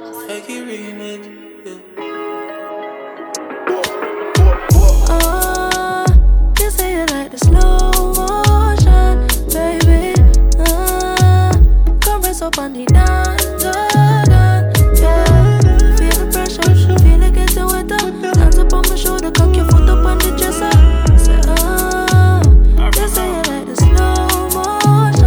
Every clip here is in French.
Fake it remix. You say you like the slow motion, baby. Come rest up on the dance, yeah. Feel the pressure, feel it getting wetter. Hands up on my shoulder, cock your foot up on the dresser. Say, you say you like the slow motion.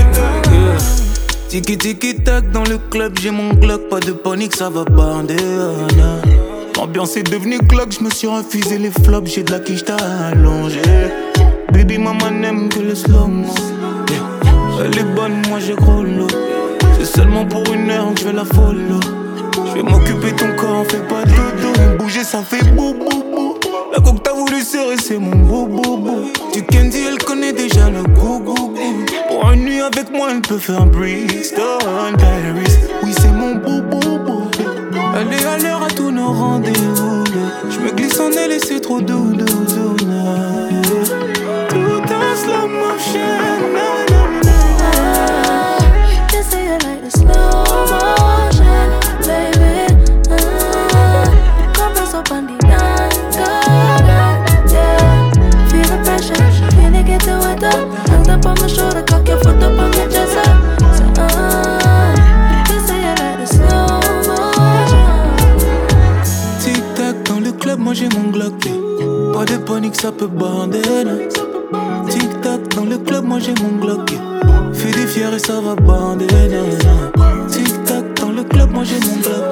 Tiki tiki tac dans le club, j'ai mon Glock, pas de panique, ça va bander. L'ambiance est devenue cloque, je me suis infusé les flops, j'ai de la quiche allongée. Baby maman n'aime que le slow-mo. Elle est bonne, moi j'ai gros lot. C'est seulement pour une heure que je vais la follow. Je vais m'occuper ton corps, fais pas de dodo. Bouger ça fait bou bou bou. La coque t'as voulu serrer, c'est mon bou bou bou. Tu Candy, elle connaît déjà le goût goût goût. Pour une nuit avec moi, elle peut faire Brixton, Paris. Oui, c'est mon bou bou bou. Elle est à l'heure à tous nos rendez-vous. Je me glisse en elle et c'est trop doux, doux, doux. Tout en slow motion. You say you like the slow motion, baby. Come press up on the dance, yeah. Feel the pressure, feel it getting wetter. Hands up on my shoulder, cock your foot up on the dresser. You say you like the slow motion. Tic tac dans le club, moi j'ai mon Glock. Pas de panique, ça peut bander. Tic tac dans le club, moi j'ai mon Glock. Fais des fiers et ça va bander. Tic tac dans le club, moi j'ai mon Glock.